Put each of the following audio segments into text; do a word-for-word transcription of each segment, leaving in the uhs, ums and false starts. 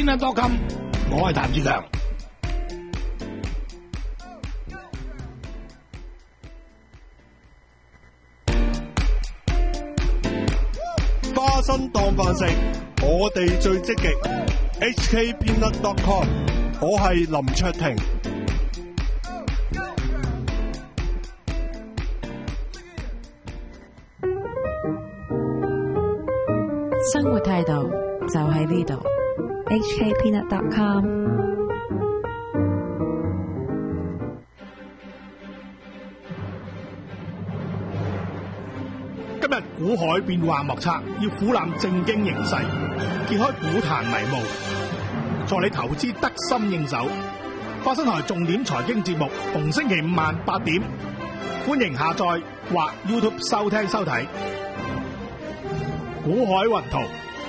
peanut dot com， 我係譚志強。 花生當飯食，我哋最積極。H K peanut dot com， 我係林卓廷。 生活態度就喺呢度。H K peanut dot com。 今日股海變幻莫測，要俯瞰正經形勢，揭開股壇迷霧，助你投資得心應手。花生台重點財經節目，逢星期五晚八點，歡迎下載或 YouTube 收聽收睇。股海雲圖。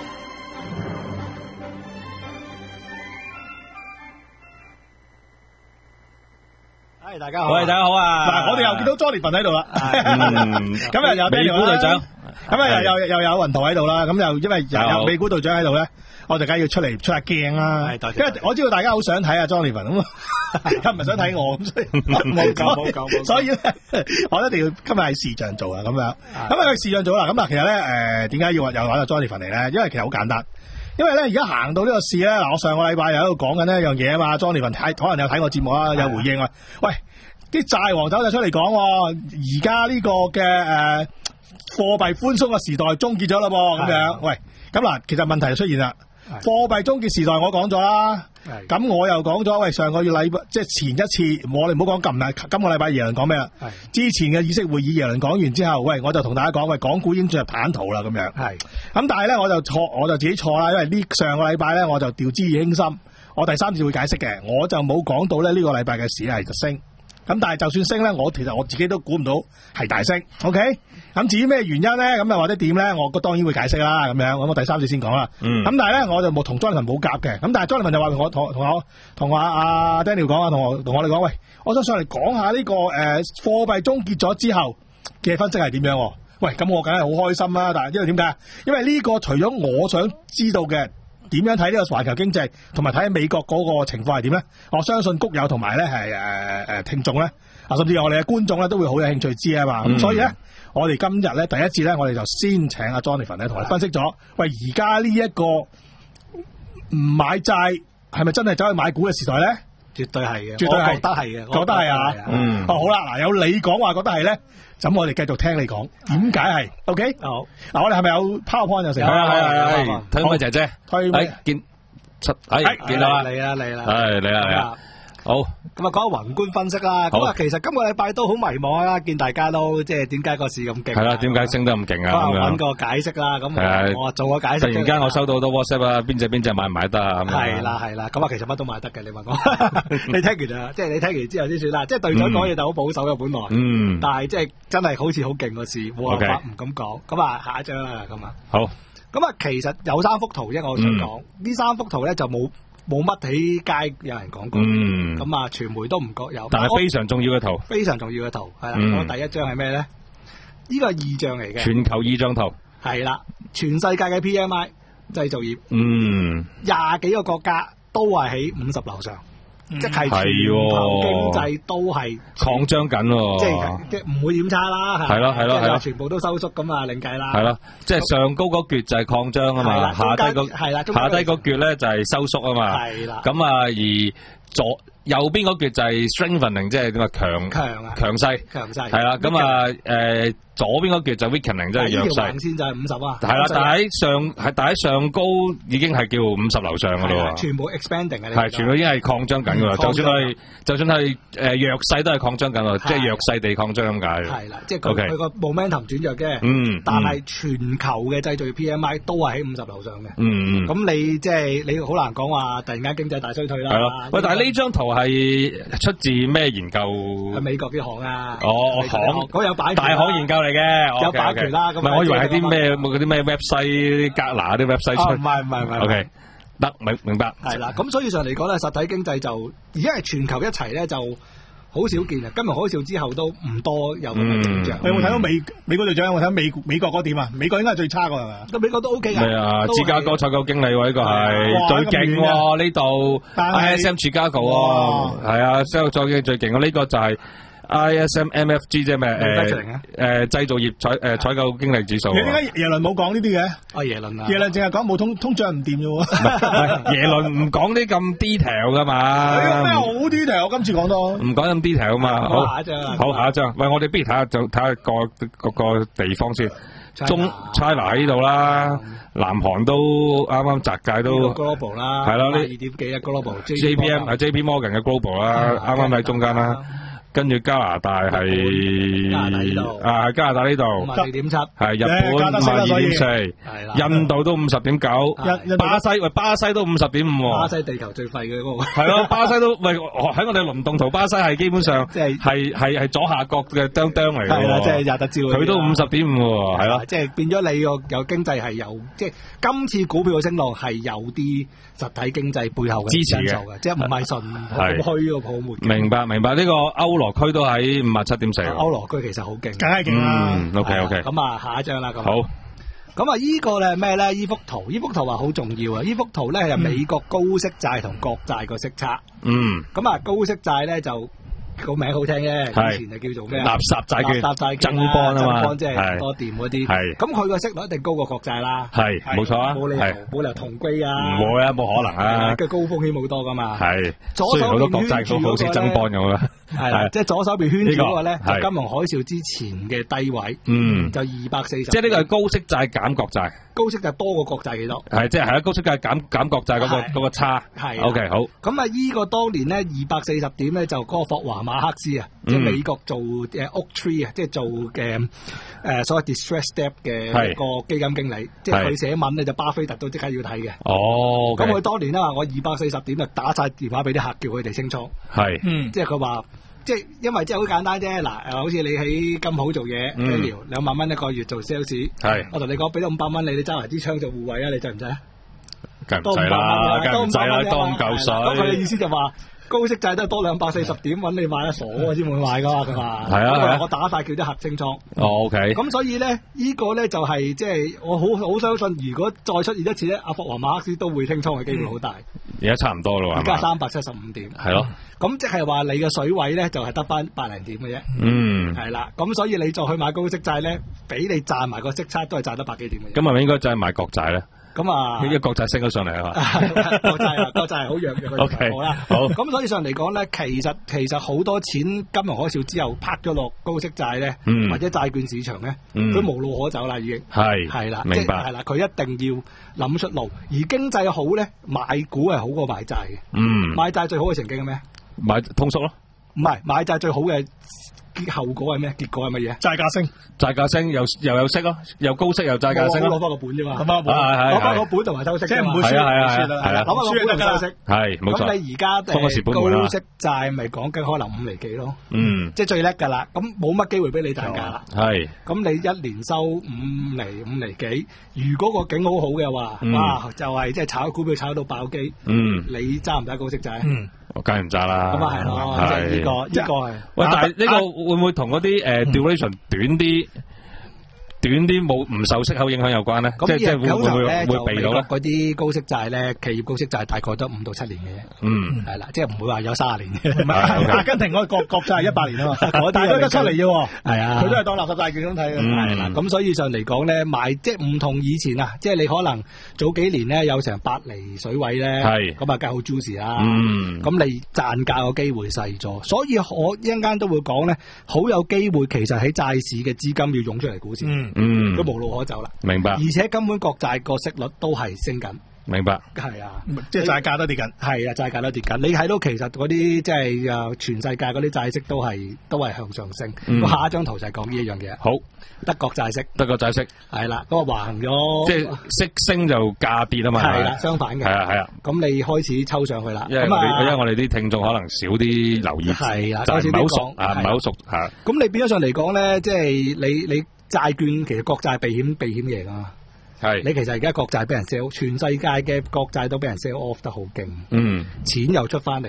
係大家好， 喂，大家好啊！ 嗱，我哋又見到 Jonathan 喺度啦。今日有美股隊長， 咁啊又又又有雲圖喺度啦。咁又因為有美股隊長喺度咧，我哋梗係要出嚟出下鏡啦。因為我知道大家好想睇啊 Jonathan 咁，又唔係想睇我咁，所以冇講冇講。所以咧，我一定要今日係視像做啊咁樣。咁啊，視像做啦。咁啊，其實咧誒，點解要話又揾阿 Jonathan 嚟咧？因為其實好簡單。因為咧，而家行到呢個市咧，嗱，我上個禮拜又喺度講緊呢一樣嘢啊嘛 ，Jonathan 睇可能有睇我節目啦，有回應啊。喂，啲債王走就出嚟講，而家呢個嘅誒貨幣寬鬆嘅時代終結咗啦噃，咁樣。喂，咁嗱，其實問題就出現啦。貨幣終結時代我講咗啦，咁我又講咗，喂，上個月禮拜即係前一次，我哋唔好講今日，今個禮拜耶倫講咩啦？之前嘅議息會議耶倫講完之後，喂，我就同大家講，喂，港股已經進入坦途啦，咁樣。係，咁但係咧，我就錯，我就自己錯啦，因為呢上個禮拜咧，我就調之以輕心，我第三次會解釋嘅，我就冇講到咧呢個禮拜嘅市係升。咁但係就算升咧，我其實我自己都估唔到係大升 ，OK？ 咁至於咩原因咧，咁啊或者點咧，我當然會解釋啦，咁樣，咁我第三次先講啦。嗯。咁但係咧，我就冇同 Jonathan 冇夾嘅，咁但係 Jonathan 就話我同同我同阿阿 Daniel 講啊，同我同我哋講，喂，我想上嚟講下呢、這個誒、呃、貨幣終結咗之後嘅分析係點樣？喂，咁我梗係好開心啦，但係因為點解？因為呢個除咗我想知道嘅。點樣睇呢個環球經濟，同埋睇美國嗰個情況係點咧？我相信谷友同埋咧係誒誒聽眾咧，啊甚至我哋嘅觀眾咧都會好有興趣知啊嘛。咁、嗯、所以咧，我哋今日咧第一節咧，我哋就先請阿 Jonathan 咧同我哋分析咗，喂，而家呢一個唔買債係咪真係走去買股嘅時代咧？ 絕對係嘅， 絕對係， 覺得係嘅， 覺得係啊。嗯，哦好啦，嗱有你講話覺得係咧，咁我哋繼續聽你講，點解係 ？OK，好。嗱，我哋係咪有 PowerPoint 有成？ 係啊係啊係啊，推妹姐姐，推妹見出，係見到啦， 嚟啦嚟啦， 係嚟啦嚟啦。好， 咁啊講宏觀分析啦。咁啊，其實今個禮拜都好迷茫啊，見大家都即係點解個市咁勁？ 係啦，點解升得咁勁啊？咁樣揾個解釋啦。咁我做個解釋。 突然間我收到好多 WhatsApp 啊，邊隻邊隻買唔買得啊？ 係啦係啦，咁啊其實乜都買得嘅，你問我。你聽完啊，即係你聽完之後先算啦。即係隊長講嘢就好保守嘅本來。嗯。但係即係真係好似好勁個市，冇辦法唔咁講。咁啊下一張啦，咁啊。 好。 咁啊，其實有三幅圖啫，我想講呢三幅圖咧就冇。冇乜喺街有人講過，咁啊、嗯，傳媒都唔覺有。 但係非常重要嘅圖， 非常重要嘅圖，係啦。咁、嗯、第一張係咩咧？呢個係異象嚟嘅， 全球異象圖。係啦，全世界嘅 P M I 製造業， 嗯， 廿幾個國家都係喺五十樓上。嗯、即係全球經濟都係擴張緊喎， 即係即係唔會點差啦， 係咯係咯係咯， 全部都收縮咁啊，另計啦， 係咯，即係上高嗰橛就係擴張啊嘛，下低個係啦，下低嗰橛咧就係收縮啊嘛，係啦，咁啊而左右邊嗰橛就係 strengthening， 即係點啊強強啊強勢強勢係啦，咁啊誒。左邊嗰橛就 weakening 即係弱勢， 線就係五十啊。 係啦，但係喺上係但喺上高已經係叫五十樓上噶咯喎。 全部 expanding 嘅， 係全部已經係擴張緊噶啦。就算係就算係誒弱勢都係擴張緊喎，即係弱勢地擴張咁解。 係啦，即係佢佢個 momentum 轉弱嘅。嗯。但係全球嘅製造業 P M I 都係喺五十樓上嘅。嗯嗯。咁你即係你好難講話突然間經濟大衰退啦。係咯。喂， 但係呢張圖係出自咩研究？ 係美國啲行啊。 哦，行嗰有擺大行研究嚟嘅， 有版權啦。咁唔係，我以為係啲咩嗰啲咩 website 格拿啲 website 出。 唔係唔係唔係。 O K，得明明白。 係啦，咁所以上嚟講咧，實體經濟就而家係全球一齊咧就好少見啊！金融海嘯之後都唔多有咁嘅景象。 你有冇睇到美美國隊長？有冇睇到美美國嗰點啊？美國應該係最差㗎係咪？ 咁美國都 OK 㗎。 係啊，芝加哥採購經理喎，呢個係最勁喎呢度 I S M 芝加哥喎，係啊，所有採購最勁嘅呢個就係。I S M M F G 即係咩？誒誒，製造業採誒採購經理指數。 你點解耶倫冇講呢啲嘅？ 啊耶倫啊， 耶倫淨係講冇通通脹唔掂啫喎。 耶倫唔講啲咁 detail 噶嘛。 你有咩好 detail？我今次講多。唔講咁 detail 啊嘛。好， 下一張。 好，下一張。喂，我哋不如睇下就睇下個個個地方先。中 China 喺呢度啦，南韓都啱啱擲界都。 Global 啦。 係啦，呢二點幾啊 Global。 J P M 係 J P Morgan 嘅 Global 啦，啱啱喺中間啦。跟住加拿大係啊，加拿大呢度五十四點七， 係日本五十二點四，印度都五十點九，巴西喂巴西都五十點五， 巴西地球最廢嘅嗰個係咯，巴西都喂喺我哋輪動圖，巴西係基本上即係係係係左下角嘅釘釘嚟嘅， 係啦，即係廿得招， 佢都五十點五，係咯， 即係變咗你個有經濟係有，即係今次股票嘅升浪係有啲實體經濟背後嘅支持嘅， 即係唔係純咁虛個泡沫。 明白明白，呢個歐羅區都喺五十七點四。 歐羅區其實好勁， 梗係勁啦。 嗯 OK OK。 咁啊，下一張啦。咁好。 咁啊，依個咧咩咧？依幅圖，依幅圖話好重要啊！依幅圖咧係美國高息債同國債個息差。嗯。咁啊，高息債咧就個名好聽啫，以前就叫做咩？垃圾債券。垃圾債券。增邦啊嘛。即係多掂嗰啲。係。咁佢個息率一定高過國債啦。係。冇錯啊。冇理由冇理由同歸啊。唔會啊，冇可能啊。嘅高風險好多噶嘛。係。雖然好多國債都好似增邦咁啦。係啦，即係左手邊圈住嗰個咧，就金融海嘯之前嘅低位，嗯，就二百四十。即係呢個係高息債減國債，高息債多過國債幾多？係，即係係啊，高息債減減國債嗰個嗰個差。係。O K，好。咁啊，依個當年咧二百四十點咧，就嗰個霍華馬克斯啊，即係美國做誒 Oaktree 啊，即係做嘅誒所謂 distress debt 嘅個基金經理，即係佢寫文咧就巴菲特都即刻要睇嘅。哦。咁佢當年咧話我二百四十點就打晒電話俾啲客，叫佢哋清倉。係。嗯。即係佢話。即係因為即係好簡單啫，嗱，誒，好似你喺金好做嘢，一條兩萬蚊一個月做 sales， 係，我同你講，俾咗五百蚊你，你揸埋支槍做護衛啊，你制唔制啊？ 梗唔制啦，梗唔制啦，當嚿水。 咁佢嘅意思就話高息債都係多兩百四十點揾你買啊，傻啊先會買噶嘛，佢話。係啊係啊。我打晒叫啲客清倉。哦 OK。咁所以咧，呢個咧就係即係我好好相信，如果再出現一次咧，阿霍華馬克斯都會清倉嘅機會好大。而家差唔多啦，而家三百七十五點。係咯。咁即係話你嘅水位咧就係得翻百零點嘅啫，嗯，係啦，咁所以你再去買高息債咧，俾你賺埋個息差都係賺得百幾點嘅。咁係咪應該就係買國債咧？咁啊，呢個國債升咗上嚟啊嘛，國債啊，國債係好弱嘅。O K， 好啦，好。咁所以上嚟講咧，其實其實好多錢金融海嘯之後拍咗落高息債咧，嗯、或者債券市場咧，佢、嗯、無路可走啦，已經係係啦，明白係啦，佢一定要諗出路。而經濟好咧，買股係好過買債嘅。嗯，買債最好嘅情景係咩？買通縮咯，唔係買債最好嘅後果係咩？結果係乜嘢？債價升，債價升又又有息咯，又高息又債價升，攞翻個本啫嘛，攞翻個本同埋收息，即係唔會輸，係啊係啊係啊，攞翻個本同收息，係冇錯。咁你而家高息債咪講緊可能五厘幾咯，嗯，即係最叻噶啦，咁冇乜機會俾你賺價啦，係。咁你一年收五厘五厘幾，如果個景好好嘅話，哇，就係即係炒股票炒到爆機，嗯，你揸唔揸高息債？嗯。我梗係唔揸啦，咁啊係咯，即係呢個呢個係。喂，但係呢個會唔會同嗰啲誒 duration 短啲、短啲冇唔受息口影響有關咧？即係即係會唔會會避到咧？嗰啲高息債咧，企業高息債大概得五到七年嘅啫。嗯，係啦，即係唔會話有卅年嘅。唔係，阿根廷嗰個國國債係一百年啊嘛，嗰啲都得出嚟嘅。係啊，佢都係當垃圾債券咁睇嘅。係啦，咁所以上嚟講咧，買即係唔同以前啊，即係你可能早幾年咧有成八厘水位咧，係咁啊，梗係好 juicy 啦。嗯，咁你賺價個機會細咗，所以我一陣間都會講咧，好有機會其實喺債市嘅資金要湧出嚟股市。嗯。嗯，都無路可走啦。明白。而且根本國債個息率都係升緊。明白。係啊，即係債價都跌緊。係啊，債價都跌緊。你睇到其實嗰啲即係誒全世界嗰啲債息都係都係向上升。嗯。下一張圖就係講呢一樣嘢。好。德國債息。德國債息。係啦，嗰個橫咗。即係息升就價跌啊嘛。係啦，相反嘅。係啊係啊。咁你開始抽上去啦。因為因為我哋啲聽眾可能少啲留意。係啦，就唔係好熟啊，唔係好熟嚇。咁你變咗上嚟講咧，即係你你。債券其實國債避險避險嘢噶嘛，係你其實而家國債俾人 sell，全世界嘅國債都俾人 sell off 得好勁，嗯，錢又出翻嚟啊，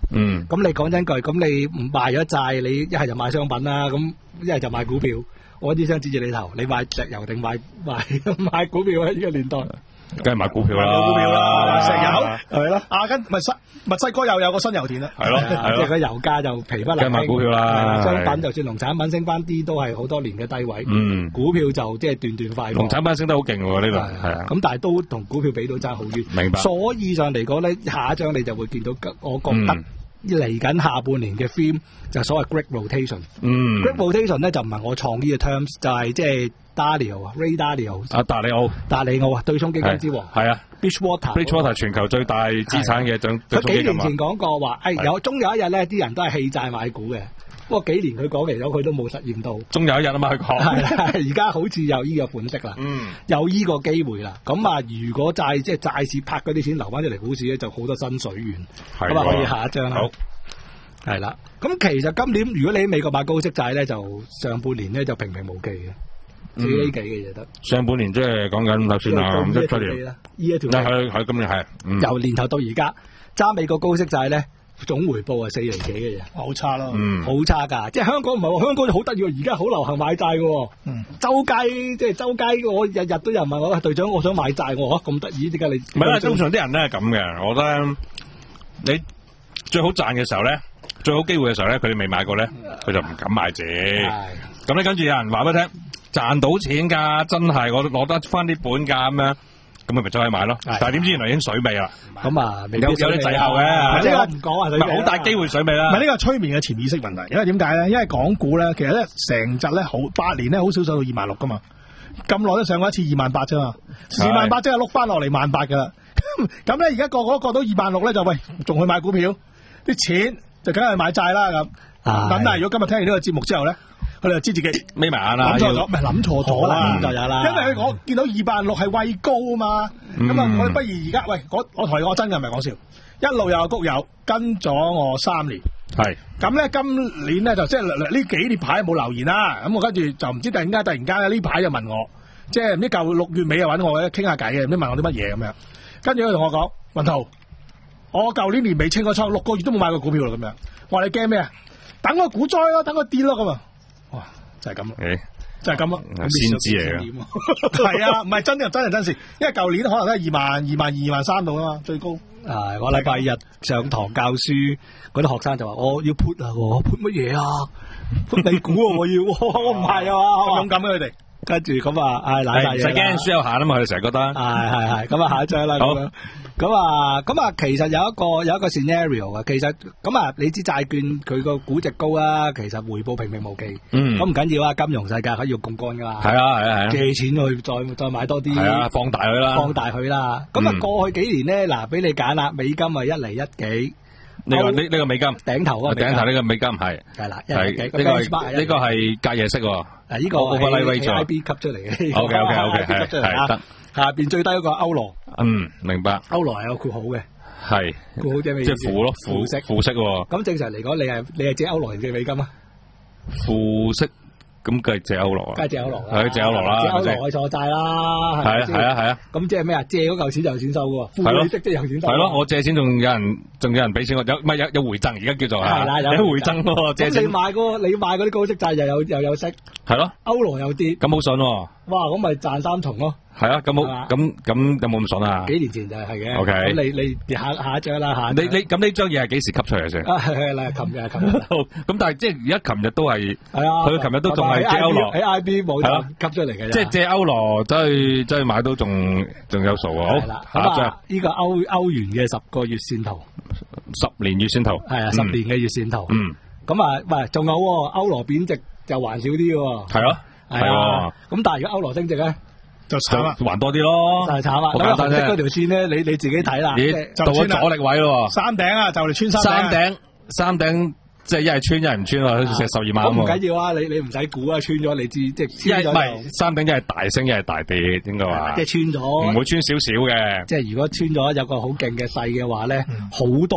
嗯。 咁你講真句，咁你唔賣咗債，你一係就買商品啦，咁一係就買股票。我啲想指住你頭，你買石油定買買買股票啊？呢個年代， 梗係買股票啦， 買股票啦，石油係咯， 阿根墨西墨西哥又有個新油田啦， 係咯， 即係個油價就疲不能。 梗係買股票啦， 商品就算農產品升翻啲，都係好多年嘅低位。 嗯， 股票就即係斷斷快。 農產品升得好勁喎，呢度係啊。 咁但係都同股票比到爭好遠。 明白。 所以上嚟講咧，下一張你就會見到，我覺得。嚟緊下半年嘅 theme 就係所謂 Great Rotation。嗯 ，Great Rotation 咧就唔係我創呢個 terms，就係即係 Dalio 啊 ，Ray Dalio。啊，達里奧，達里奧啊，對沖基金之王。係啊 ，Bridgewater，Bridgewater 全球最大資產嘅對沖基金。佢幾年前講過話，誒有終有一日咧，啲人都係棄債買股嘅。不過幾年佢講嚟咗，佢都冇實驗到。終有一日啊嘛，佢講。係而家好似有依個款式啦，嗯，有依個機會啦。咁啊，如果債即係債市拍嗰啲錢流翻出嚟股市咧，就好多新水源。咁啊，可以下一張啦。好。係啦。咁其實今年如果你喺美國買高息債咧，就上半年咧就平平無奇嘅，四 A 幾嘅嘢得。上半年即係講緊頭先啊，五一七年。呢一條。係係今年係。由年頭到而家揸美國高息債咧。總回報係四厘幾嘅嘢，好差咯，嗯，好差噶，即係香港唔係喎，香港就好得意喎，而家好流行買債嘅，嗯，周街即係周街，我日日都有人問我，隊長我想買債，我話咁得意，點解你？唔係啦，通常啲人咧係咁嘅，我覺得你最好賺嘅時候咧，最好機會嘅時候咧，佢哋未買過咧，佢就唔敢買字，咁咧跟住有人話俾你聽，賺到錢噶，真係我攞得翻啲本價咁樣。咁咪咪再去買咯，但係點知原來已經水尾啦。咁啊，有有啲滯後嘅，即係我唔講啊，唔係好大機會水尾啦。唔係呢個催眠嘅潛意識問題，因為點解咧？因為港股咧，其實咧成隻咧好八年咧好少上到二萬六噶嘛，咁耐都上過一次二萬八啫嘛，二萬八即係碌翻落嚟萬八噶啦。咁咧而家個個都過到二萬六咧，就喂仲去買股票，啲錢就梗係買債啦咁。咁但係如果今日聽完呢個節目之後咧，佢哋就知自己眯埋眼啦，諗錯咗，唔係諗錯咗啦，就有啦。因為我見到二萬六係位高啊嘛，咁啊，我不如而家喂，我我同你講真嘅，唔係講笑，一路有谷友跟咗我三年，係咁咧，今年咧就即係呢幾年排冇留言啦，咁我跟住就唔知突然間突然間咧呢排就問我，即係唔知舊六月尾又揾我咧傾下偈嘅，唔知問我啲乜嘢咁樣，跟住佢同我講，雲圖，我舊年年尾清個倉，六個月都冇買過股票啦咁樣，我話你驚咩啊？等個股災咯，等個跌咯咁啊！哇，就係咁咯，就係咁咯，先知嚟嘅，係啊，唔係真嘅，真係真事，因為舊年可能都係二萬、二萬二、二萬三度啊嘛，最高。係我禮拜日上堂教書，嗰啲學生就話：我要 put 啊，我 put 乜嘢啊 ？put 美股啊，我要，我唔係啊嘛，勇敢啊佢哋。跟住咁啊，唉，嗱嗱嘢，唔使驚，輸有限啊嘛，佢哋成日覺得。係係係，咁啊下一張啦，咁樣。咁啊，咁啊，其實有一個有一個 scenario 啊，其實咁啊，你知債券佢個估值高啊，其實回報平平無奇。嗯。咁唔緊要啊，金融世界可以用槓桿噶嘛。係啊係啊係啊。借錢去再再買多啲。係啊，放大佢啦。放大佢啦。咁啊，過去幾年咧，嗱，俾你揀啦，美金啊一厘一幾。呢個呢呢個美金頂頭啊，頂頭呢個美金係係啦，係呢個呢個係隔夜式喎。嗱，呢個係 I B 吸出嚟嘅。O K O K O K 係係得。下邊最低嗰個歐羅。嗯，明白。歐羅係有括號嘅。係。括號即係咩意思？即係負咯，負息負息。咁正常嚟講，你係你係借歐羅定借美金啊？負息。咁梗係借歐羅啊！梗係借歐羅啦，係借歐羅啦，借歐羅係錯債啦，係啊係啊係啊！咁即係咩啊？借嗰嚿錢就有錢收嘅，負利息即係有錢收。係咯，我借錢仲有人仲有人俾錢我，有唔係有有回贈而家叫做係啦，有回贈喎。借錢你買嗰你買嗰啲高息債又有又有息，係咯，歐羅又跌，咁好筍喎！哇，咁咪賺三重咯。係啊，咁冇咁咁有冇咁筍啊？幾年前就係嘅。O K，咁你你下下一張啦下。你你咁呢張嘢係幾時吸出嚟先？啊係係啦，琴日琴日。咁但係即係而家琴日都係，係啊，佢琴日都仲係借歐羅喺 I B 冇係咯吸出嚟嘅。即係借歐羅走去走去買都仲仲有數啊！好，下一張呢個歐歐元嘅十個月線圖，十年月線圖係啊，十年嘅月線圖。嗯。咁啊，喂，仲有歐羅貶值就還少啲嘅。係咯。係啊。咁但係如果歐羅升值咧？就慘啦，還多啲咯，就係慘啦。咁紅色嗰條線咧，你你自己睇啦。咦，到咗阻力位咯，山頂啊，就嚟穿山頂。山頂，山頂即係一係穿一係唔穿啊，好似成十二萬咁。唔緊要啊，你你唔使估啊，穿咗你知，即係穿咗。唔係山頂一係大升一係大跌，應該話。即係穿咗，唔會穿少少嘅。即係如果穿咗有個好勁嘅勢嘅話咧，好多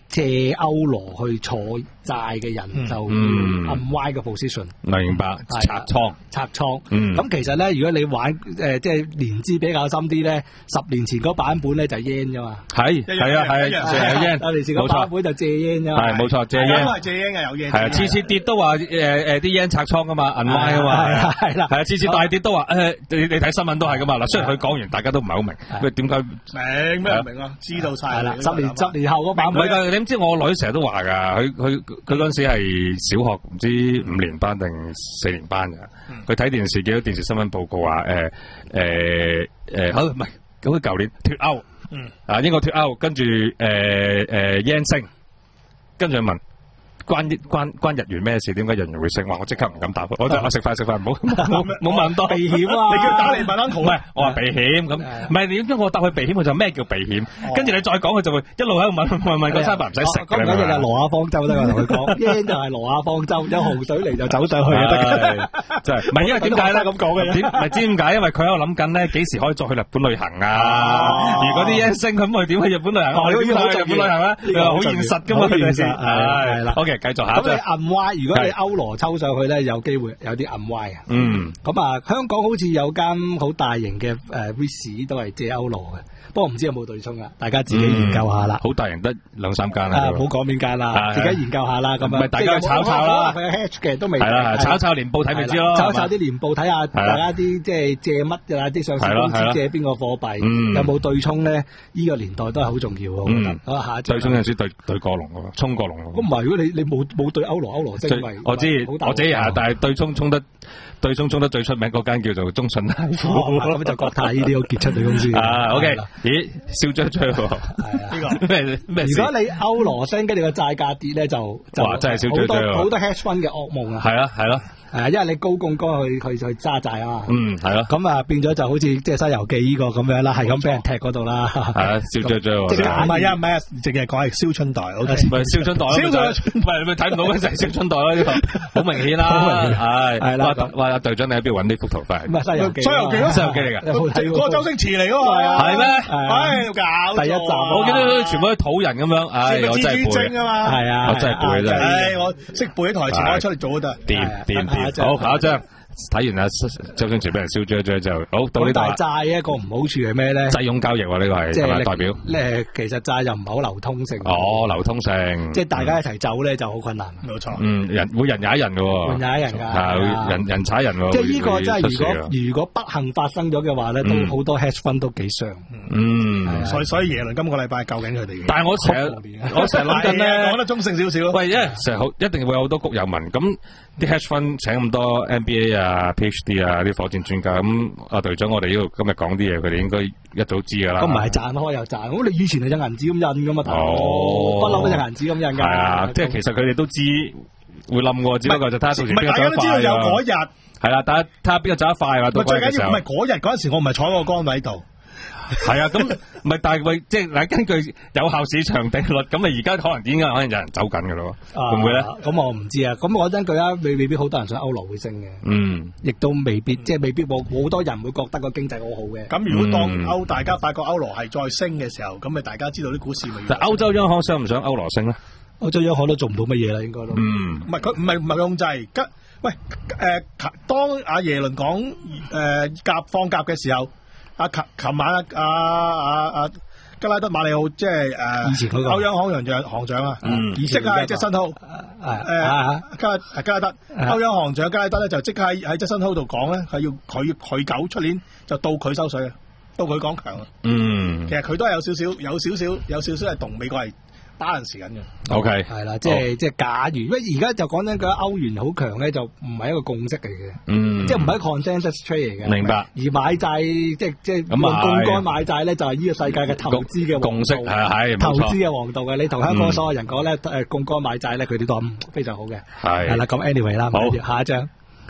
借歐羅去坐債嘅人就 unwind 嘅 position， 明白，拆倉拆倉。咁、 嗯、 其實咧，如果你玩誒即係年資比較深啲咧，十年前嗰版本咧就係 yen 啫嘛。係係啊係啊，係 yen。十年前嗰版本就借 yen 啫嘛。係冇錯，借 yen。都係借 yen 嘅有 yen。係啊，次次跌都話誒誒啲 yen 拆倉噶嘛 ，unwind 啊嘛。係啦，係啊，次次大跌都話誒，你你睇新聞都係噶嘛。嗱，雖然佢講完，大家都唔係好明，佢點解明咩唔明啊？知道晒啦。 十年十年後嗰版本。 唔係㗎，你唔知我女成日都話㗎，佢佢佢嗰陣時係小學唔知五年班定四年班㗎。佢睇電視見到電視新聞報告話誒誒誒，好唔係咁佢舊年脱歐，嗯啊英國脱歐，跟住誒誒 yen 升，跟住問。關關關日元咩事？點解日元會升？話我即刻唔敢答，我就我食飯食飯，唔好冇冇問咁多。 避險啊！ 你叫打嚟問啱圖。 唔係，我話避險咁，唔係點解我答佢避險？佢就咩叫避險？跟住你再講，佢就會一路喺度問問問個餐飯唔使食。 咁嗰隻就羅亞方舟得，我同佢講，yen就係羅亞方舟，有洪水嚟就走上去就得。 真係唔係因為點解咧？咁講嘅點？唔係知點解？因為佢喺度諗緊咧，幾時可以再去日本旅行啊？如果啲 yen 升，咁佢點去日本旅行？我點去日本旅行咧？好現實噶嘛？係咪先？係啦。OK，繼續下。 咁你unwind，如果你歐羅抽上去咧，有機會有啲 unwind 啊。 嗯。 咁啊，香港好似有間好大型嘅誒 risk 都係借歐羅嘅，不過唔知有冇對沖啊？大家自己研究下啦。 好大型得兩三間啦。 啊，唔好講邊間啦，自己研究下啦。咁啊， 大家炒炒啦。 佢 hedge 嘅都未。 係啦，炒炒年報睇咪知咯。 炒炒啲年報睇下，大家啲即係借乜㗎啦？啲上市公司借邊個貨幣，有冇對沖咧？呢個年代都係好重要，我覺得。好，下一張。 對沖有陣時對對過龍喎，衝過龍喎。 咁唔係，如果你你冇冇對歐羅，歐羅升為， 我知我知啊，但係對沖沖得對沖沖得最出名嗰間叫做中信泰富， 咁就國泰呢啲好傑出嘅公司啊。OK，咦，燒張張喎， 呢個咩咩？如果你歐羅升，跟住個債價跌咧，就就哇，真係燒張張喎， 好多 hedge fund 嘅噩夢啊。 係啊，係咯。 誒，因為你高槓桿去去去揸債啊嘛， 嗯，係咯， 咁啊變咗就好似即係《西遊記》呢個咁樣啦，係咁俾人踢嗰度啦，係啊，燒張張喎， 唔係啊，唔係啊，淨係講係燒春袋，O K， 唔係燒春袋，燒春，唔係咪睇唔到咩就係燒春袋咯？呢個好明顯啦，係係啦，話阿隊長你喺邊度揾呢幅圖翻？ 唔係《西遊記》， 《西遊記》咯，《西遊記》嚟㗎，嗰個周星馳嚟㗎嘛， 係咩？ 唉，搞第一集， 我見到全部都土人咁樣，唉，我真係背啊嘛， 係啊， 我真係背真係， 唉，我識背啲台詞，我出嚟做都得， 掂掂掂，好下一張。睇完啊，周星馳俾人燒咗咗就好到呢度。 但係債一個唔好處係咩咧？ 債用交易喎，呢個係係咪代表？ 咧其實債又唔係好流通性。 哦，流通性。 即係大家一齊走咧就好困難。 冇錯。 嗯，人會人踩人嘅喎。 人踩人㗎。 係人人踩人喎。 即係呢個真係如果如果不幸發生咗嘅話咧，都好多 hedge fund 都幾傷。 嗯。 所以所以耶倫今個禮拜救緊佢哋。 但係我成日我成日諗緊咧， 講得中性少少。 喂，因為成日好一定會有好多谷友問咁。啲 hedge fund 請咁多 M B A 啊、P H D 啊啲火箭專家，咁阿隊長我哋呢度今日講啲嘢，佢哋應該一早知㗎啦。咁唔係賺開又賺，咁你以前係印銀紙咁印㗎嘛？哦，不嬲都印銀紙咁印㗎。係啊，即係其實佢哋都知會冧喎，只不過就睇下到時邊個走得快。大家都知道有嗰日。係啦，睇下睇下邊個走得快啊！最緊要唔係嗰日嗰陣時，我唔係坐喺個崗位度。係啊，咁唔係，但係喂，即係根據有效市場定律，咁啊而家可能點解可能有人走緊㗎咯？會唔會咧？咁我唔知啊。咁我真句啊，未未必好多人想歐羅會升嘅。嗯，亦都未必，即係未必冇好多人會覺得個經濟好好嘅。咁如果當歐大家發覺歐羅係再升嘅時候，咁咪大家知道啲股市咪？但歐洲央行想唔想歐羅升咧？歐洲央行都做唔到乜嘢啦，應該都。嗯，唔係佢唔係唔係控制。喂，誒，當阿耶倫講誒鴿放鴿嘅時候。阿琴琴晚阿阿阿阿加拉德馬里奧即係誒，以前嗰個歐央行行長行長啊，即係即係新濤，誒加加拉德歐央行長加拉德咧就即刻喺喺質詢號度講咧，係要佢佢九出年就到佢收水啊，到佢講強啊。嗯，其實佢都係有少少有少少有少少係同美國係balance緊嘅。O K，係啦，即係即係假如，因為而家就講緊佢歐元好強咧，就唔係一個共識嚟嘅。嗯，即係唔係 consensus trade 嚟嘅。明白。而買債即係即係用槓桿買債咧，就係呢個世界嘅投資嘅共識係係投資嘅王道嘅。你同香港所有人講咧，誒槓桿買債咧，佢哋都非常好嘅。係係啦，咁 anyway 啦，好，下一張。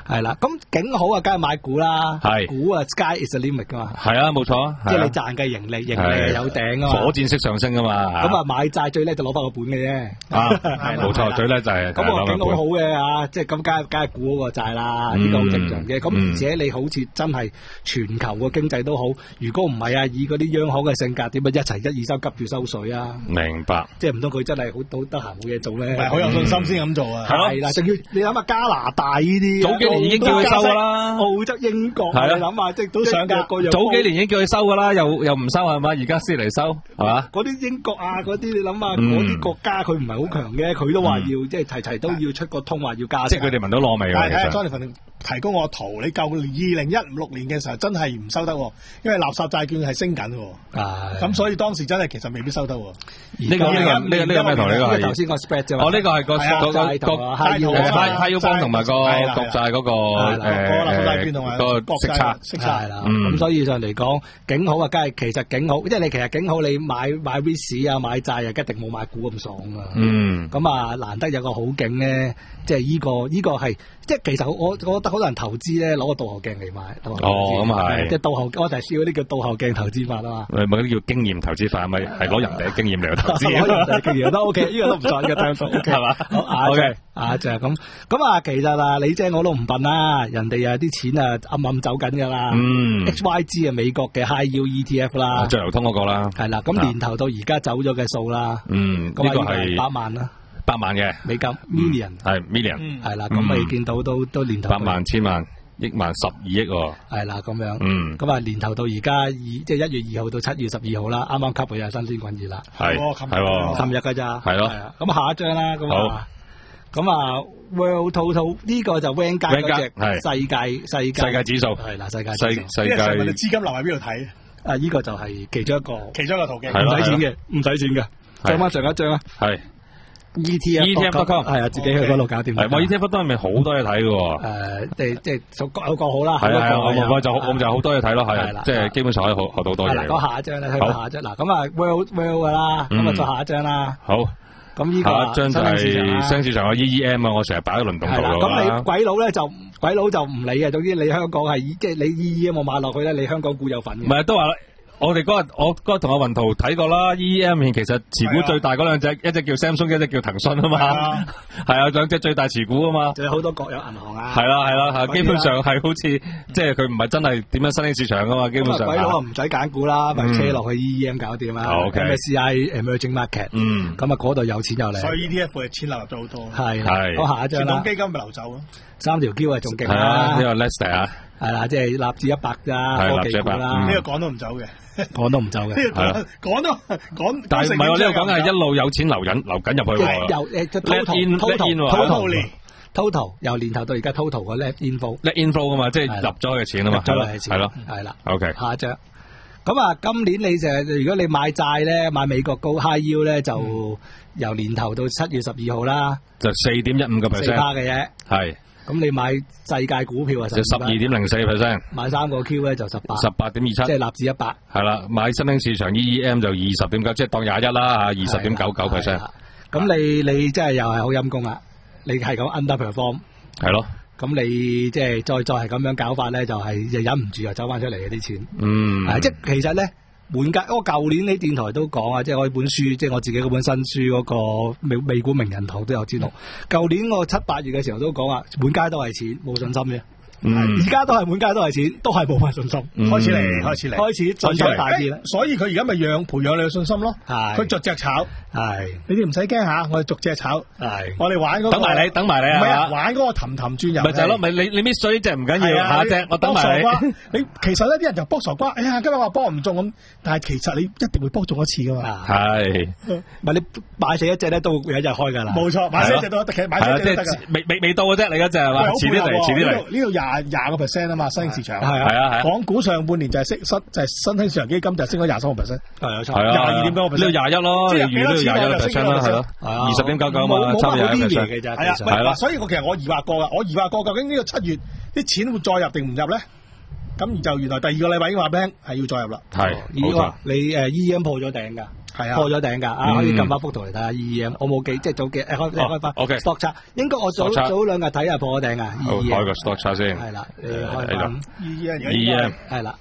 係啦，咁景好啊，梗係買股啦， 係股啊 Sky is the limit 噶嘛， 係啊，冇錯， 即係你賺嘅盈利，盈利係有頂啊嘛， 火箭式上升啊嘛， 咁啊買債最叻就攞翻個本嘅啫， 啊，冇錯，最叻就係咁我景好好嘅啊，即係咁梗係梗係估嗰個債啦，呢個好正常嘅，咁而且你好似真係全球個經濟都好，如果唔係啊，以嗰啲央行嘅性格，點解一齊一二三急住收水啊？ 明白， 即係唔通佢真係好好得閒冇嘢做咧？ 係好有信心先咁做啊！ 係啦，仲要你諗下加拿大呢啲， 早幾年已經叫佢收噶啦， 澳洲、英國，你諗下即係都想㗎。 早幾年已經叫佢收噶啦，又又唔收係嘛？而家先嚟收係嘛？ 嗰啲英國啊，嗰啲你諗下，嗰啲國家佢唔係好強嘅，佢都話要即係齊齊都要出個通話要加息。 即係佢哋聞到攞味㗎。 係係，Jonathan提供我個圖，你舊年二零一五六年嘅時候真係唔收得，因為垃圾債券係升緊喎。咁所以當時真係其實未必收得。呢個呢個呢個呢個咩圖？呢個係頭先個 spread 啫。 哦，呢個係個個個 high yield bond 同埋個國債嗰個誒個息差息差係啦。咁所以上嚟講，景好啊，梗係其實景好，即係你其實景好，你買買 risk 啊，買債啊，一定冇買股咁爽啊。嗯。咁啊，難得有個好景咧，即係依個依個係，即係其實我我覺得好多人投資咧，攞個倒後鏡嚟買。 哦，咁係。 即係倒後，我就係試嗰啲叫倒後鏡投資法啊嘛。 咪嗰啲叫經驗投資法，咪係攞人哋嘅經驗嚟投資。 攞人哋嘅經驗都 OK，呢個都唔錯，呢個聽數 OK 係嘛？好 OK 啊，就係咁。咁啊，其實啊，你姐我都唔笨啦，人哋啊啲錢啊暗暗走緊㗎啦。嗯。H Y G 啊，美國嘅 High Yield E T F 啦。最流通嗰個啦。 係啦，咁年頭到而家走咗嘅數啦。 嗯。呢個係八萬啦。八萬嘅美金 million 係 million 係啦，咁你見到都都年頭八萬千萬億萬十二億喎， 係啦咁樣，嗯，咁啊年頭到而家二即係一月二號到七月十二號啦，啱啱吸嘅又新鮮滾熱啦， 係係琴日㗎咋， 係咯， 咁下一張啦，咁啊，咁啊 World Total 呢個就 Vanguard 嗰隻世界世界世界指數係啦，世界世世界資金流喺邊度睇？ 啊，呢個就係其中一個其中一個途徑， 唔使錢嘅，唔使錢嘅，上翻上一張啊，係。E T F dot com 係啊，自己去嗰度搞掂。 係，我 E T F dot com 咪好多嘢睇嘅。 誒，即係即係各有各好啦。 係啊，我我就我就好多嘢睇咯，係。即係基本上可以學學到多嘢。 嗱，講下一張咧，睇下一張。嗱，咁啊，World World 噶啦，咁啊，再下一張啦。 好。 咁呢個下一張就係新興市場嘅 E E M 啊，我成日擺喺輪動圖嘅。 咁你鬼佬咧就鬼佬就唔理嘅，總之你香港係即係你 E E M 我買落去咧，你香港股有份嘅。 唔係都話。我哋嗰日我嗰日同阿雲圖睇過啦 ，E E M 其實持股最大嗰兩隻，一隻叫 Samsung， 一隻叫騰訊啊嘛，係啊，兩隻最大持股啊嘛， 仲有好多國有銀行啊， 係啦係啦，基本上係好似即係佢唔係真係點樣新興市場噶嘛，基本上。 鬼佬唔使揀股啦，咪車落去 E E M 搞掂啦 ，M S C I Emerging Market， 嗯，咁啊嗰度有錢有嚟， 所以 E T F 嘅錢流入咗好多， 係係，講下一張啦， 傳統基金咪流走咯， 三條橋啊仲勁啦，呢個 Lester 啊， 係啦，即係納指一百咋，科技股啦， 呢個講都唔走嘅。 講都唔走嘅， 講都講， 但係唔係喎？呢個講係一路有錢流緊流緊入去喎。 由誒 total total total 由年頭到而家 total 個 net inflow，net inflow 啊嘛，即係入咗嘅錢啊嘛， 入咗嘅錢係咯， 係啦。 OK， 下一張。咁啊，今年你就如果你買債咧，買美國高 high yield 咧，就由年頭到七月十二號啦， 就四點一五個 percent，四趴嘅啫，係。咁你買世界股票啊， 就十二點零四 percent， 買三個 Q 咧就十八， 十八點二七， 即係納指一百。係啦，買新興市場 E E M 就二十點九，即係當廿一啦嚇，二十點九九 percent。 咁你你即係又係好陰功啦，你係咁 underperform。 係咯。 咁你即係再再係咁樣搞法咧，就係就忍唔住又走翻出嚟嘅啲錢。 嗯。 即係其實咧。滿街，我舊年喺電台都講啊，即係我本書，即係我自己嗰本新書嗰個美美股名人堂都有知道。舊年我七八月嘅時候都講啊，滿街都係錢，冇信心嘅。而家都係滿街都係錢，都係冇乜信心。開始嚟，開始嚟，開始進取大啲啦。所以佢而家咪養培養你嘅信心咯。係，佢逐隻炒。係，你哋唔使驚吓，我哋逐隻炒。係，我哋玩嗰個。等埋你，等埋你啊！唔係啊，玩嗰個氹氹轉遊。咪就係咯，咪你你搣水呢隻唔緊要，下隻我等埋你。你其實呢啲人就卜傻瓜，哎呀，今日話卜唔中咁，但係其實你一定會卜中一次噶嘛。係，咪你買死一隻咧，都有一日開噶啦。冇錯，買死一隻都得，其實買死一隻都得噶。未未未到嘅啫，你嗰隻係嘛？遲啲嚟，遲啲嚟。呢度廿。廿個 percent 啊嘛，新興市場係啊係啊，港股上半年就係升新就係新興市場基金就升咗廿三個 percent，係有錯，廿二點九個 percent，呢度廿一咯，即係預都廿一個 percent 啦，係咯，二十點九九啊嘛，差唔多廿一個 percent 嘅咋，係啊，係啦，所以我其實我疑惑過噶，我疑惑過究竟呢個七月啲錢會再入定唔入咧？咁就原來第二個禮拜已經話俾你聽係要再入啦，係，冇錯，你誒 E M 破咗頂噶。 係啊， 破咗頂㗎，啊可以撳翻幅圖嚟睇下 E E M， 我冇記，即係早幾誒開開翻 stock chart， 應該我早早兩日睇下破咗頂啊 ，E E M， 開個 stock chart 先， 係啦，你開翻 E E M，E E M 係啦，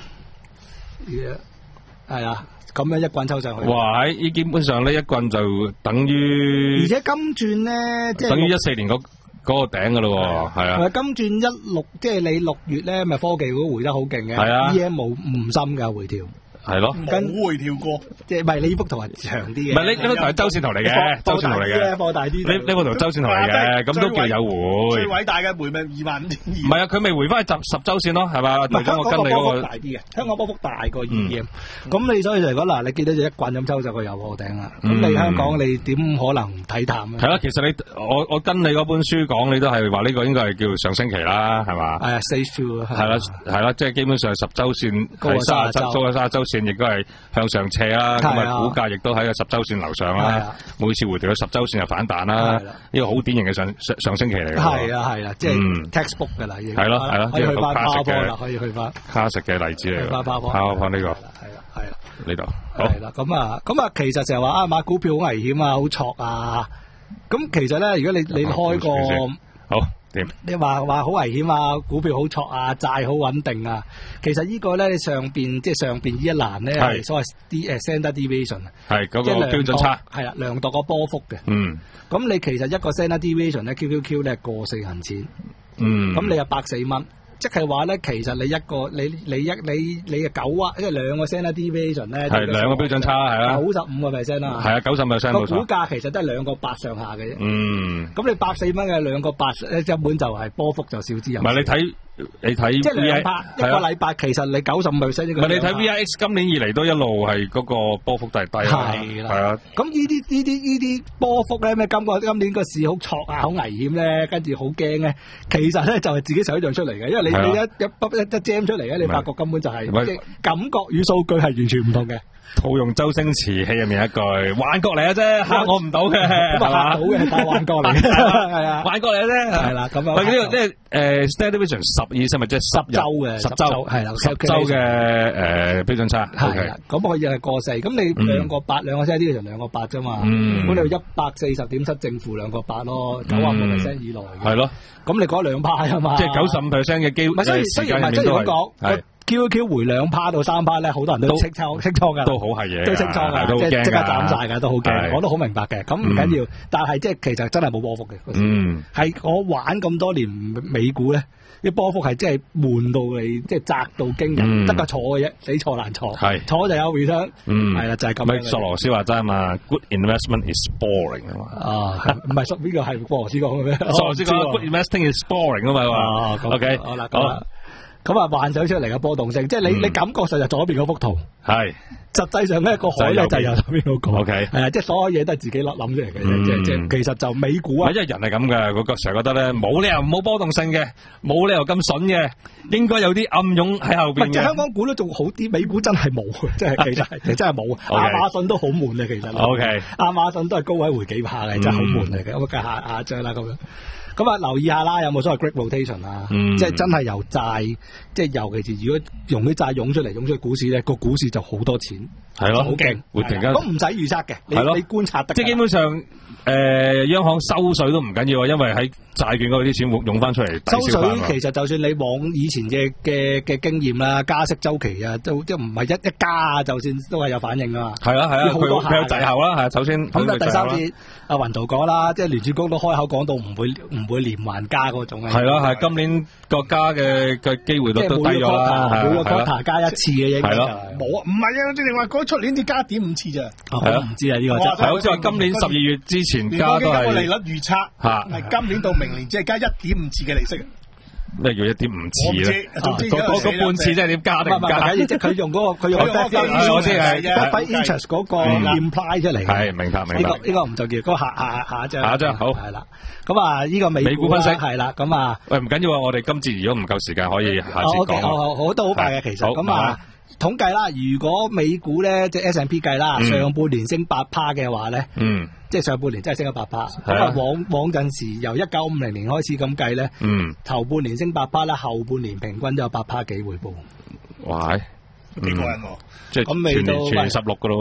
係啦。咁樣一棍抽上去， 哇！喺基本上呢一棍就等於， 而且金鑽咧，即係等於一四年嗰嗰個頂噶咯，係啊。 金鑽一六，即係你六月咧，咪科技股回得好勁嘅， 係啊 ，E M 冇唔深噶回調。 係咯， 冇回調過， 即係唔係呢幅圖係長啲嘅？ 唔係呢呢幅圖係周線圖嚟嘅，周線圖嚟嘅， 放大啲。 呢呢幅圖周線圖嚟嘅，咁都叫有回。 最偉大嘅回咪二萬五千二。 唔係啊，佢未回翻去十十周線咯，係嘛？ 唔係香港個波幅大啲嘅，香港波幅大過 E M。咁你所以嚟講嗱，你見到就一棍咁抽就佢又破頂啦。咁你香港你點可能唔睇淡咧？ 係啦，其實你我我跟你嗰本書講，你都係話呢個應該係叫上升期啦，係嘛？ 係啊，stage two 係啦係啦，即係基本上十周線係卅周，高過卅周線，亦都係向上斜啦，咁啊股價亦都喺個十周線樓上啦，每次回調到十周線就反彈啦，呢個好典型嘅上上上升期嚟嘅。 係啊係啦，即係 textbook 嘅啦，已經係咯係咯， 可以去翻卡食嘅，可以去翻卡食嘅例子嚟嘅。 翻翻翻呢個係啦係啦呢度係啦，咁啊咁啊，其實成日話啊買股票好危險啊，好挫啊，咁其實咧，如果你你開個好。 你話話好危險啊，股票好挫啊，債好穩定啊，其實呢個咧，你上邊即係上邊呢一欄咧係所謂啲誒 standard deviation， 係嗰個標準差， 係啦，量度個波幅嘅。 嗯， 咁你其實一個 standard deviation 咧 ，Q Q Q 咧過四銀錢， 嗯， 咁你有百四蚊。即係話咧，其實你一個你你一你你嘅九啊，即係兩個 standard deviation 咧， 係兩個標準差係啦， 九十五個 percent 啦， 係啊，九十 percent 冇錯。 個股價其實都係兩個八上下嘅啫。 嗯， 咁你百四蚊嘅兩個八，一本就係波幅就少之又少。 唔係你睇你睇， 即係兩百一個禮拜，其實你九十五 percent 呢個。 唔係你睇 V I X 今年以嚟都一路係嗰個波幅都係低啦， 係啦， 係啊。 咁呢啲呢啲呢啲波幅咧，咩今個今年個市好挫啊，好危險咧，跟住好驚咧，其實咧就係自己想象出嚟嘅，因為你你一一一一 jam 出嚟咧，你發覺根本就係感覺與數據係完全唔同嘅。 套用周星馳戲入面一句幻覺嚟嘅啫，嚇我唔到嘅， 咁啊嚇到嘅，但係幻覺嚟，係啊， 幻覺嚟嘅啫，係啦，咁啊。喂，呢個即係誒 standard deviation 十意思咪即係十周嘅十周係啦，十周嘅誒標準差。係啦，咁可以係過四，咁你兩個八兩個 standard deviation 兩個八啫嘛，咁你一百四十點七正負兩個八咯，九十五 percent 以內。係咯，咁你講兩派啊嘛， 即係九十五 percent 嘅機會，時間入面都係。Q Q 回兩趴到三趴咧，好多人都清倉清倉噶，都好係嘢，都清倉噶，即係即刻斬晒噶，都好驚，我都好明白嘅。咁唔緊要，但係即係其實真係冇波幅嘅。嗯，係我玩咁多年美股咧，啲波幅係真係悶到你，即係窄到驚人，得個坐嘅啫，死坐難坐，係坐就有 return。嗯，係啦，就係咁。咪索羅斯話齋嘛 ，good investment is boring 啊嘛。啊，唔係索呢個係索羅斯講嘅咩？索羅斯講 good investing is boring 啊嘛。啊，OK，好啦，好。咁啊，幻想出嚟嘅波動性，即係你、嗯、你感覺上就左邊嗰幅圖，係實際上咧個海咧就右邊嗰個，OK，係啊，即係所有嘢都係自己諗諗出嚟嘅，嗯、即係即係其實就美股啊，因為人係咁嘅，我成日覺得咧冇理由冇波動性嘅，冇理由咁筍嘅，應該有啲暗湧喺後邊。即係香港股都仲好啲，美股真係冇，即係其實係其實真係冇。亞馬遜都好悶嘅，其實。O K，亞馬遜都係高位回幾下嘅，真係好悶嚟嘅。咁啊，下下張啦咁樣。咁啊，留意下啦，有冇所謂 great rotation 啊？嗯、即係真係由債，即係尤其是如果用啲債湧出嚟，湧出去股市咧，個股市就好多錢，係咯，好勁，會突然間。咁唔使預測嘅，你你觀察得。即係基本上，誒、呃，央行收水都唔緊要啊，因為喺債券嗰啲錢會湧翻出嚟。收水其實就算你往以前嘅嘅嘅經驗啦，加息周期啊，都即係唔係一一加啊，就算都係有反應啊。係啊係啊，佢佢有滯後啦，係首先。咁啊，第三次阿雲圖講啦，即係聯儲局都開口講到唔會唔會連環加嗰種。係咯係，今年國家嘅嘅機會率都低咗啦，每個 quarter 加一次嘅應該係咯。冇啊，唔係啊，即係話嗰出年至加點五次咋。係啊，唔知啊呢個真係。好似話今年十二月之前加都係。個利率預測係今年到明年只係加一點五次嘅利息。咩叫一點五次咧？嗰嗰半次即係點加定唔加？即係佢用嗰個佢用嗰個我知係 interest 嗰個 imply 出嚟。係明白明白。呢個呢個唔就叫嗰個下下下一張。下一張好係啦。咁啊，呢個美股分析係啦。咁啊，喂唔緊要啊，我哋今次如果唔夠時間，可以下次講。好好好，都好快嘅其實。咁啊，統計啦，如果美股咧即係 S and P 計啦，上半年升八趴嘅話咧，嗯。即係上半年真係升咗八趴，咁啊往往陣時由一九五零年開始咁計咧，嗯，頭半年升八趴啦，後半年平均都有八趴幾回報。哇，幾過癮喎！即係全年全年十六噶咯喎。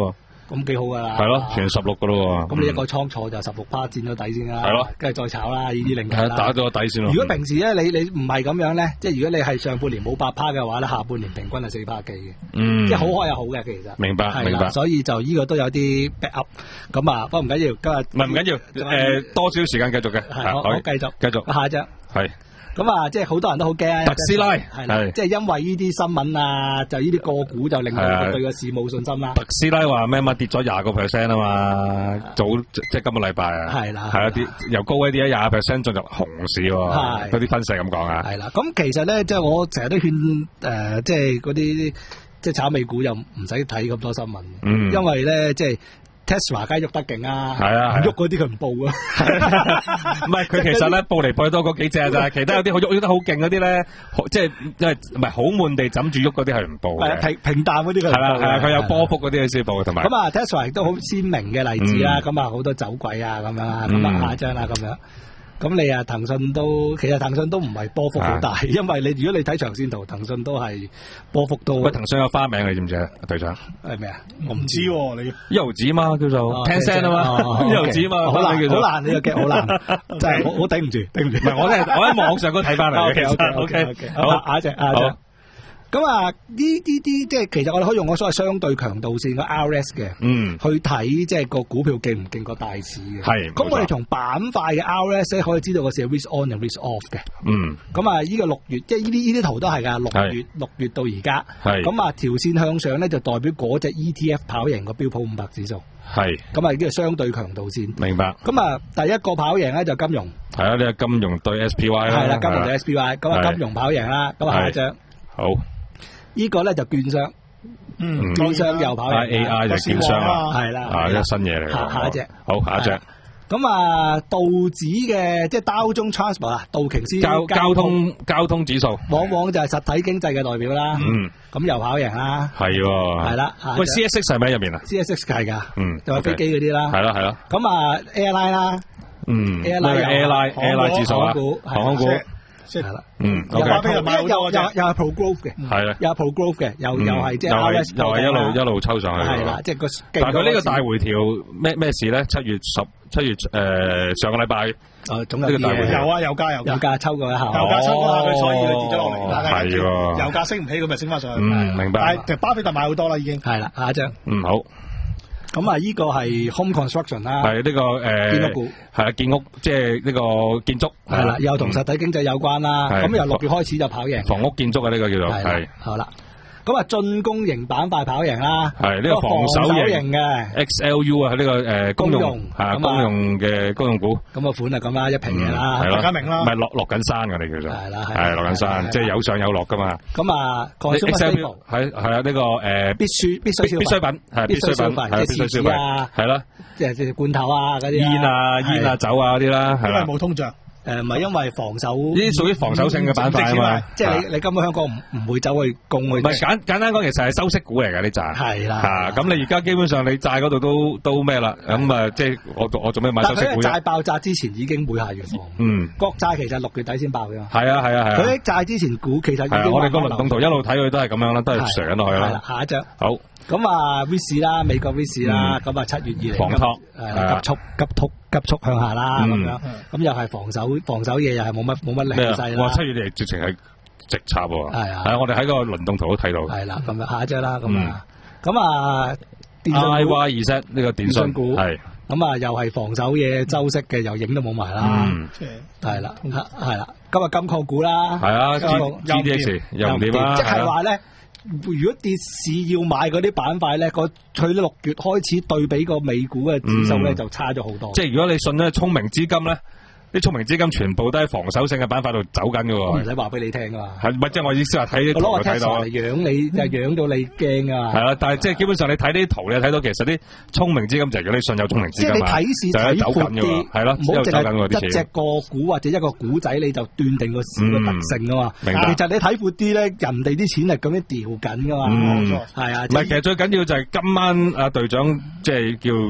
咁幾好噶啦。 係咯，全十六噶咯。 咁你一個倉坐就十六趴佔咗底先啦。 係咯， 跟住再炒啦，呢啲零頭啦。 打咗個底先咯。 如果平時咧，你你唔係咁樣咧，即係如果你係上半年冇八趴嘅話咧，下半年平均係四趴幾嘅。嗯，即係好開又好嘅，其實。明白，明白。所以就呢個都有啲 back up。咁啊，不過唔緊要，今日唔係唔緊要，誒，多少時間繼續嘅。係，我繼續，繼續。下一張。係。咁啊，即係好多人都好驚特斯拉，係啦，即係因為呢啲新聞啊，就呢啲個股就令到佢對個市冇信心啦。特斯拉話咩嘛，跌咗廿個 percent 啊嘛，早即係今個禮拜啊，係啦，係啊，啲由高位跌咗廿 percent 進入熊市喎，嗰啲分析咁講啊。係啦，咁其實咧，即係我成日都勸誒，即係嗰啲即係炒美股又唔使睇咁多新聞，嗯，因為咧即係。Tesla 梗係喐得勁啊，係啊，喐嗰啲佢唔報啊，唔係佢其實咧報嚟報去多嗰幾隻咋，其他有啲好喐喐得好勁嗰啲咧，即係因為唔係好悶地枕住喐嗰啲係唔報嘅，平平淡嗰啲佢係啦係啦，佢有波幅嗰啲佢先報同埋。咁啊 Tesla 亦都好鮮明嘅例子啦，咁啊好多走鬼啊咁樣啊，咁啊下一張啦咁樣。咁你啊，騰訊都其實騰訊都唔係波幅好大，啊、因為你如果你睇長線圖，騰訊都係波幅都。喂，騰訊有花名你知唔知啊，隊長？係咩啊？我唔知喎，你一毫子嘛叫做 ten cent 啊嘛，一毫子嘛，好難好難呢個劇好難，真係我我頂唔住，頂唔住。唔係我真係我喺網上都睇翻嚟嘅。OK OK OK，好，下一隻下一隻。咁啊，呢啲啲即係其實我哋可以用我所謂相對強度線個 R S 嘅，嗯，去睇即係個股票勁唔勁過大市嘅。係。咁我哋從板塊嘅 R S 咧可以知道個市係 risk on 定 risk off 嘅。嗯。咁啊，呢個六月即係呢啲呢啲圖都係㗎，六月六月到而家。係。咁啊，條線向上咧就代表嗰隻 E T F 跑贏個標普五百指數。係。咁啊，呢個相對強度線。明白。咁啊，第一個跑贏咧就金融。係啊，呢個金融對 S P Y 啦。係啦，金融對 S P Y。咁啊，金融跑贏啦。咁啊，下一張。好。呢個咧就券商，嗯，券商又跑贏 A I 就券商啦，係啦，啊，一個新嘢嚟。下下一隻，好，下一隻。咁啊，道指嘅即係道中 transport 啊，道瓊斯交交通交通指數，往往就係實體經濟嘅代表啦。嗯，咁又跑贏啦。係喎。係啦。喂 ，C S X 係咪喺入面啊 ？C S X 係㗎。嗯。就係飛機嗰啲啦。係啦係啦。咁啊 ，airline 啦。嗯。airline airline airline 指數啊，航空股。係啦，嗯，又又又又係 pro growth 嘅，係啦，又係 pro growth 嘅，又又係即係 R S 又係一路一路抽上去，係啦，即係個。但係佢呢個大回調咩咩事咧？七月十七月誒上個禮拜，誒總有啲嘢，有啊有加有加，有價抽過一下，有價抽過佢，所以佢跌咗落嚟。係喎，油價升唔起，咁咪升翻上去。嗯，明白。但係巴菲特買好多啦，已經。係啦，下一張。嗯，好。咁啊，呢個係 home construction 啦，係呢個誒建屋股，係啊建屋，即係呢個建築，係啦，又同實體經濟有關啦。咁由六月開始就跑贏房屋建築啊，呢個叫做係好啦。咁啊，進攻型板塊跑贏啦，係呢個防守型嘅 X L U 啊，呢個誒公用吓公用嘅公用股。咁個款啊咁啦，一平嘢啦，大家明啦，唔係落落緊山噶，你叫做係啦，係落緊山，即係有上有落噶嘛。咁啊 ，X L U 係係啊，呢個誒必須必須必需品係必需品係必需消費係啦，即係即係罐頭啊嗰啲煙啊煙啊酒啊嗰啲啦，因為冇通脹。誒，唔係因為防守呢啲屬於防守性嘅板塊啊嘛，即係你你根本香港唔唔會走去供佢。唔係簡簡單講，其實係收息股嚟㗎呢扎。係啦，吓咁你而家基本上你債嗰度都都咩啦？咁啊，即係我我做咩買收息股？但係佢債爆炸之前已經會下月放。嗯，國債其實六月底先爆嘅。係啊係啊係啊。佢喺債之前股其實已經我哋個輪動圖一路睇佢都係咁樣啦，都係上緊落去啦。係啦，下一張。好。咁啊 ，VIX 啦，美國 VIX 啦，咁啊七月以嚟防托急速急速急速向下啦，咁樣，咁又係防守防守嘢，又係冇乜冇乜力勢啦。哇，七月嚟直情係直插喎。係啊，係啊，我哋喺個輪動圖都睇到。係啦，咁啊，下一張啦，咁啊，咁啊，I Y 二 set 呢個電信股係，咁啊又係防守嘢，周息嘅又影都冇埋啦。係啦，係啦，今日金礦股啦，係啊 ，G D X 又唔掂啦，即係話咧。如果跌市要買嗰啲板塊咧，個去到六月開始對比個美股嘅指數咧，就差咗好多。即係如果你信咧聰明資金咧，啲聰明資金全部都喺防守性嘅板塊度走緊㗎喎。唔使話俾你聽噶嘛。係咪即係我意思話睇啲圖就睇到。我攞個 Tesla 嚟養你，就養到你驚啊！係啊，但係即係基本上你睇啲圖，你睇到其實啲聰明資金就係如果你信有聰明資金，即係你睇市睇闊啲，係咯，唔好淨係一隻個股或者一個股仔你就斷定個市嘅特性啊嘛。明白。其實你睇闊啲咧，人哋啲錢係咁樣調緊噶嘛。冇錯。係啊。唔係，其實最緊要就係今晚阿隊長即係叫。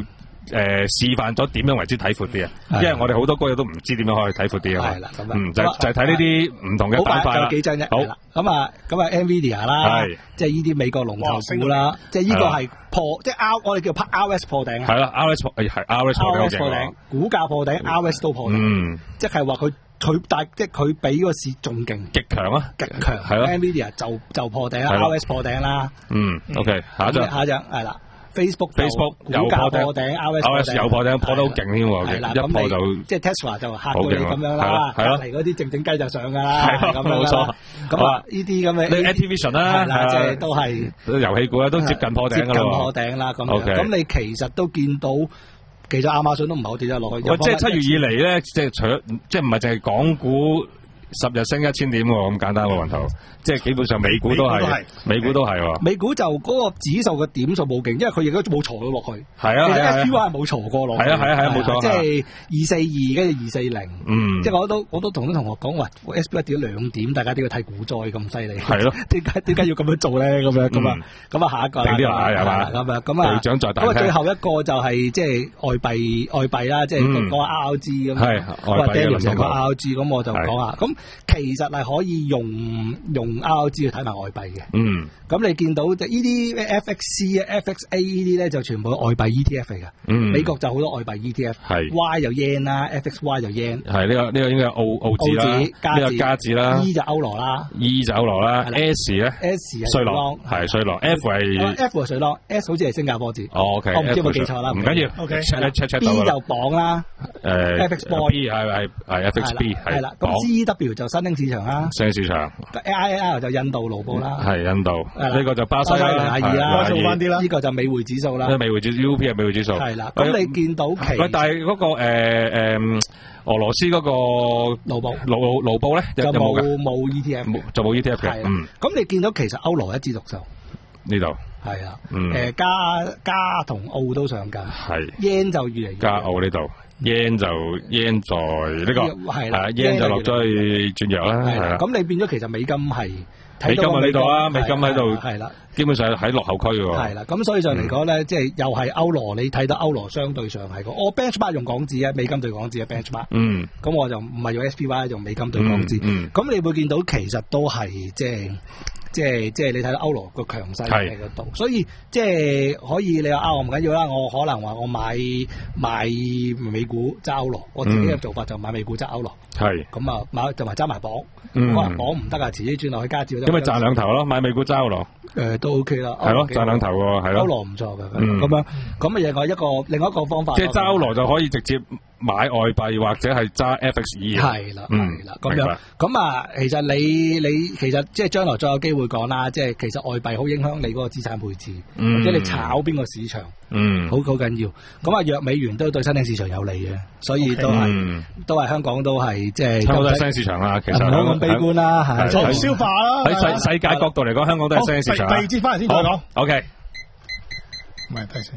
示範咗點樣為之睇闊啲啊，因為我哋好多歌友都唔知點樣可以睇闊啲啊。 係啦，咁嗯就就係睇呢啲唔同嘅板塊啦。 幾張啫？ 好咁啊咁啊 Nvidia 啦，即係呢啲美國龍頭股啦，即係呢個係破即係 R 我哋叫 R S 破頂啊。 係啦 ，R S 破係 R S 破頂， 破頂，股價破頂 ，R S 都破頂。嗯，即係話佢。佢但即係佢比個市仲勁， 極強啊， 極強係咯 ，Nvidia 就就破頂啦 ，R S 破頂啦。 嗯 ，OK， 下一張， 下一張係啦 ，Facebook Facebook 又破頂 ，R S 又破頂，破得好勁添喎， 係啦， 一破就即係 Tesla 就嚇到你咁樣啦，係咯，嚟嗰啲靜靜雞就上㗎啦， 係咁冇錯。 咁啊，呢啲咁嘅， 你 Activision 啦， 係啦，即係都係遊戲股咧，都接近破頂㗎啦， 接近破頂啦，咁樣，咁你其實都見到。其實亞馬遜都唔係好跌得落去。 喂，即係七月以嚟咧，即係除咗即係唔係淨係港股十日升一千點喎，咁簡單喎，雲頭。即係基本上美股都係，美股都係喎。 美股就嗰個指數嘅點數冇勁，因為佢亦都冇挫到落去。 係啊， 其實 F P Y 係冇挫過落去。 係啊係啊係啊，冇錯。 即係二四二跟住二四零。 嗯。 即係我都我都同啲同學講話 ，S P Y 跌咗兩點，大家都要睇股災咁犀利。 係咯。 點解點解要咁樣做咧？咁樣咁啊咁啊，下一個啦。 定啲啦，係嘛？ 咁啊咁啊。 隊長在大廳。 咁啊，最後一個就係即係外幣外幣啦，即係嗰個 R G 咁。 係外幣嘅成個 R G 咁，我就講下。咁其實係可以用用 R G 去睇埋外幣嘅。 嗯， 咁你見到就呢啲 F X C 啊、F X A 呢啲咧就全部外幣 E T F 嚟㗎。 嗯， 美國就好多外幣 E T F，係 Y 就 yen 啦 ，F X Y 就 yen。係呢個呢個應該係澳澳紙啦，呢個加紙啦 ，E 就歐羅啦 ，E 就歐羅啦 ，S 咧 ，S 係瑞郎，係瑞郎 ，F 係 F 係瑞郎 ，S 好似係新加坡紙。 哦 ，OK， 我唔知有冇記錯啦。 唔緊要 ，OK，check check check 到啦。B 就磅啦， 誒 ，F X boy 係係係 F X B 係啦。咁 C W 就新興市場啦， 新興市場。 I L 就印度盧布啦， 係印度。呢個就巴西啦， 廿二啦， 做翻啲啦。 呢個就美匯指數啦， 美匯指 U P 係美匯指數。 係啦，咁你見到其喂，但係嗰個誒誒俄羅斯嗰個盧布盧盧布咧就冇冇 E T F， 就冇 E T F 嘅。嗯，咁你見到其實歐羅一枝獨秀呢度係啊，誒加加同澳都上緊， 係 yen 就越嚟越加澳呢度。yen 就 yen 在呢個係啦 yen 就落咗去轉弱啦，係啦。 咁你變咗其實美金係美金喺呢度啊，美金喺度， 係啦， 基本上喺落後區喎。 係啦，咁所以上嚟講咧，即係又係歐羅，你睇到歐羅相對上係個，我 benchmark 用港紙啊，美金對港紙嘅 benchmark。嗯。咁我就唔係用 S P Y，用美金對港紙。嗯。咁你會見到其實都係即係。即係即係你睇到歐羅個強勢喺嗰度，所以即係可以你話啊，我唔緊要啦，我可能話我買買美股揸歐羅，我自己嘅做法就買美股揸歐羅。係咁啊，買就埋揸埋磅，可能磅唔得啊，遲啲轉落去加紙。 咁咪賺兩頭咯，買美股揸歐羅。 誒，都 OK 啦。係咯，賺兩頭喎，係咯。 歐羅唔錯嘅，咁樣咁啊，另外一個另外一個方法。 即係揸歐羅就可以直接買外幣或者係揸 F X E。 係啦，係啦，咁樣咁啊，其實你你其實即係將來再有機會講啦，即係其實外幣好影響你嗰個資產配置，或者你炒邊個市場，嗯，好好緊要。咁啊，弱美元都對新興市場有利嘅，所以都係都係香港都係即係。香港都係新興市場啦，其實唔好咁悲觀啦，係消化啦。 喺世世界角度嚟講，香港都係新興市場。 第二節翻嚟先再講。 OK， 唔係第四。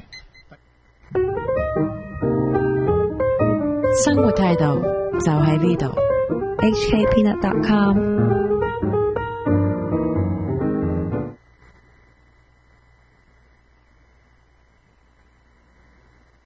生活態度就喺呢度。H K Peanut dot com